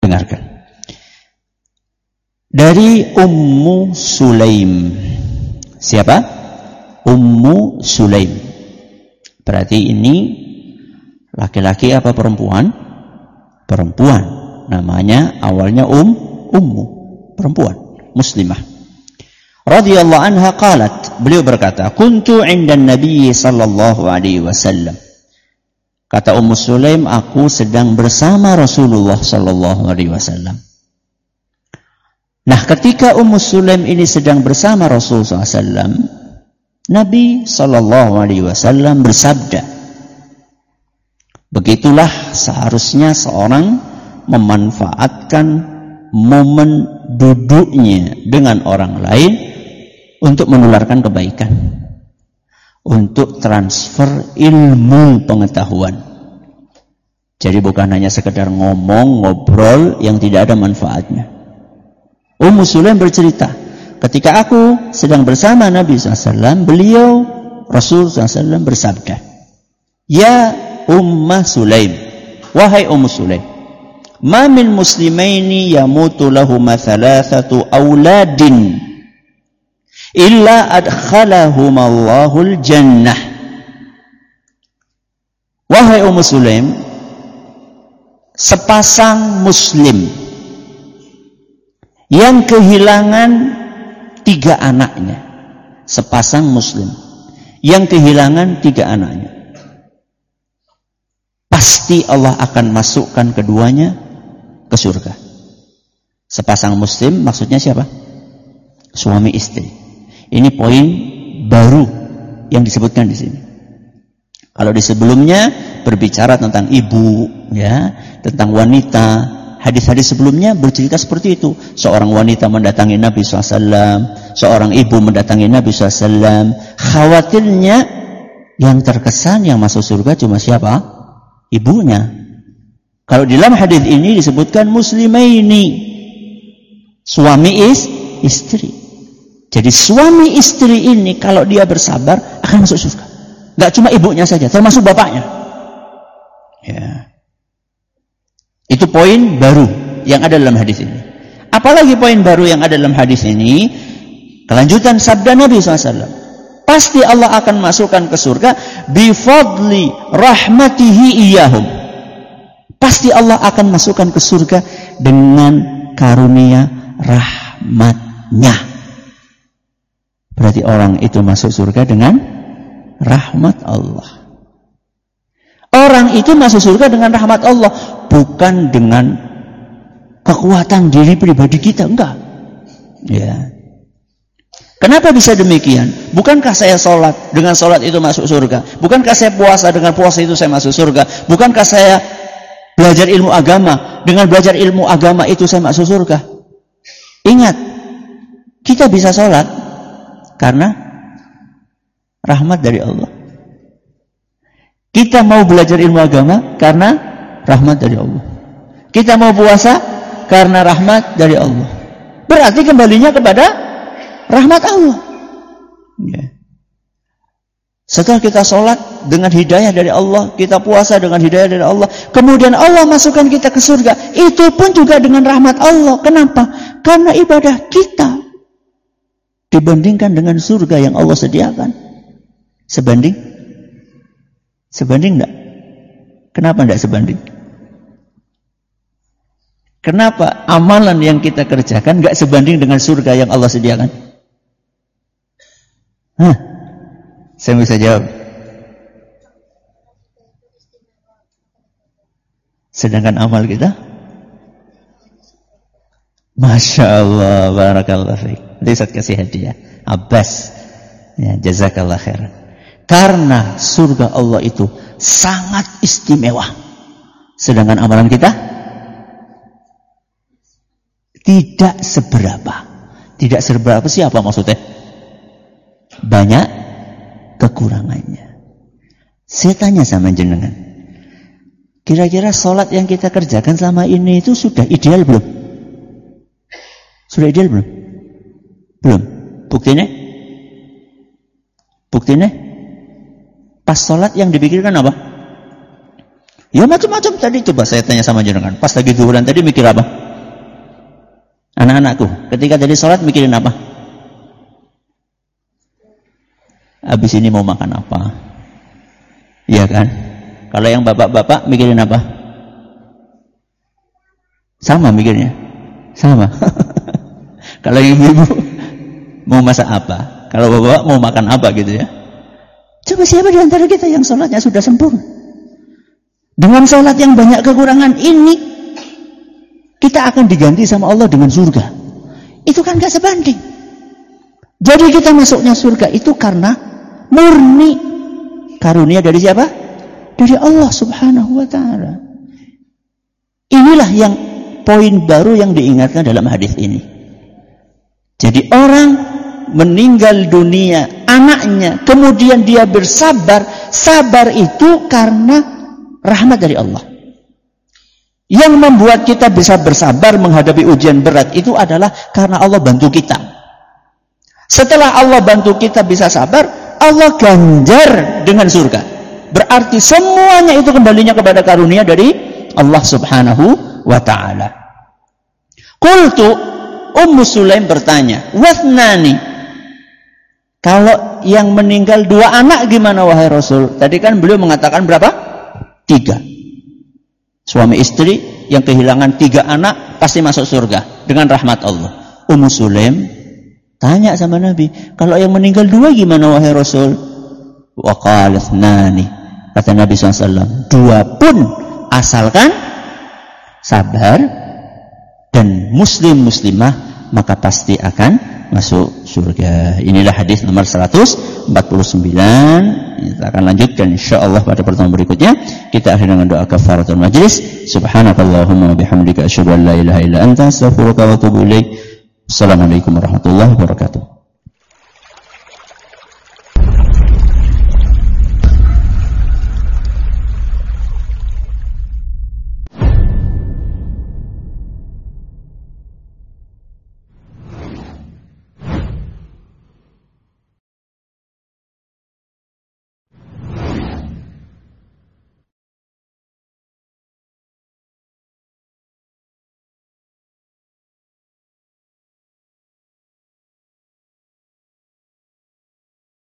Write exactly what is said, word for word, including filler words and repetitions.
Dengarkan. Dari Ummu Sulaim. Siapa? Ummu Sulaim. Berarti ini laki-laki apa perempuan? Perempuan. Namanya awalnya Um, Ummu. Perempuan. Muslimah. Radhiyallahu anha qalat. Beliau berkata, kuntu indan Nabi sallallahu alaihi wasallam. Kata Ummu Sulaim, aku sedang bersama Rasulullah sallallahu alaihi wasallam. Nah, ketika Ummu Sulaim ini sedang bersama Rasulullah sallallahu alaihi wasallam, Nabi sallallahu alaihi wasallam bersabda, begitulah seharusnya seorang memanfaatkan momen duduknya dengan orang lain untuk menularkan kebaikan, untuk transfer ilmu pengetahuan. Jadi bukan hanya sekedar ngomong, ngobrol yang tidak ada manfaatnya. Ummu Sulaim bercerita, ketika aku sedang bersama Nabi sallallahu alaihi wasallam, beliau Rasul sallallahu alaihi wasallam bersabda, ya Umma Sulaim, wahai Ummu Sulaim, ma min muslimaini yamutu lahuma thalathatu auladin illa adkhalahumallahul jannah. Wahai Ummu Sulaim, sepasang muslim yang kehilangan tiga anaknya, sepasang muslim yang kehilangan tiga anaknya, pasti Allah akan masukkan keduanya ke surga. Sepasang muslim maksudnya siapa? Suami istri. Ini poin baru yang disebutkan di sini. Kalau di sebelumnya berbicara tentang ibu, ya, tentang wanita. Hadis-hadis sebelumnya bercerita seperti itu. Seorang wanita mendatangi Nabi shallallahu alaihi wasallam, seorang ibu mendatangi Nabi shallallahu alaihi wasallam. Khawatirnya yang terkesan yang masuk surga cuma siapa? Ibunya. Kalau di dalam hadis ini disebutkan muslimaini, suami is, istri. Jadi suami istri ini kalau dia bersabar akan masuk surga. Gak cuma ibunya saja, termasuk bapaknya. Ya. Itu poin baru yang ada dalam hadis ini. Apalagi poin baru yang ada dalam hadis ini, kelanjutan sabda Nabi shallallahu alaihi wasallam. Pasti Allah akan masukkan ke surga bifadli rahmatihi iyahum. Pasti Allah akan masukkan ke surga dengan karunia rahmatnya. Berarti orang itu masuk surga dengan rahmat Allah. Orang itu masuk surga dengan rahmat Allah, bukan dengan kekuatan diri pribadi kita, enggak. Ya. Kenapa bisa demikian? Bukankah saya sholat, dengan sholat itu masuk surga? Bukankah saya puasa, dengan puasa itu saya masuk surga? Bukankah saya belajar ilmu agama, dengan belajar ilmu agama itu saya masuk surga? Ingat, kita bisa sholat karena rahmat dari Allah. Kita mau belajar ilmu agama karena rahmat dari Allah. Kita mau puasa karena rahmat dari Allah. Berarti kembalinya kepada rahmat Allah. Ya. Setelah kita sholat dengan hidayah dari Allah, kita puasa dengan hidayah dari Allah, kemudian Allah masukkan kita ke surga, itu pun juga dengan rahmat Allah. Kenapa? Karena ibadah kita dibandingkan dengan surga yang Allah sediakan, sebanding? Sebanding enggak? Kenapa enggak sebanding? Kenapa amalan yang kita kerjakan enggak sebanding dengan surga yang Allah sediakan? Hah? Saya bisa jawab. Sedangkan amal kita? Masya Allah, barakallah fiik. Nanti saya kasih hadiah. Abbas, ya, jazakallah khairan. Karena surga Allah itu sangat istimewa. Sedangkan amalan kita tidak seberapa. Tidak seberapa siapa maksudnya? Banyak kekurangannya. Saya tanya sama jenengan, kira-kira sholat yang kita kerjakan selama ini itu sudah ideal belum? Sudah ideal belum? Belum. Buktinya? Buktinya? Pas sholat yang dipikirkan apa? Ya macam-macam tadi. Coba saya tanya sama jenengan, pas lagi zuhuran tadi mikir apa? Anak-anakku, ketika jadi sholat mikirin apa? Habis ini mau makan apa? Iya kan? Kalau yang bapak-bapak mikirin apa? Sama mikirnya? Sama. Kalau ibu-ibu mau masak apa? Kalau bapak mau makan apa gitu ya? Coba siapa di antara kita yang sholatnya sudah sempurna? Dengan sholat yang banyak kekurangan ini, kita akan diganti sama Allah dengan surga. Itu kan gak sebanding. Jadi kita masuknya surga itu karena murni karunia dari siapa? Dari Allah subhanahu wa ta'ala. Inilah yang poin baru yang diingatkan dalam hadis ini. Jadi orang meninggal dunia, anaknya, kemudian dia bersabar. Sabar itu karena rahmat dari Allah. Yang membuat kita bisa bersabar menghadapi ujian berat itu adalah karena Allah bantu kita. Setelah Allah bantu kita bisa sabar, Allah ganjar dengan surga. Berarti semuanya itu kembalinya kepada karunia dari Allah subhanahu wa ta'ala. Qultu, Ummu Sulaim bertanya, wathnani, kalau yang meninggal dua anak gimana wahai Rasul? Tadi kan beliau mengatakan berapa? Tiga. Suami istri yang kehilangan tiga anak pasti masuk surga dengan rahmat Allah. Ummu Sulaim tanya sama Nabi, kalau yang meninggal dua gimana wahai Rasul? Wa qala ithnani, kata Nabi shallallahu alaihi wasallam, dua pun asalkan sabar dan muslim muslimah maka pasti akan masuk surga. Inilah hadis nomor seratus empat puluh sembilan. Kita akan lanjutkan insyaallah pada pertemuan berikutnya. Kita akhiri dengan doa kafaratul majlis. Subhanakallahumma wa bihamdika asyhadu an la ilaha illa anta astaghfiruka wa atubu ilaik. Assalamualaikum warahmatullahi wabarakatuh.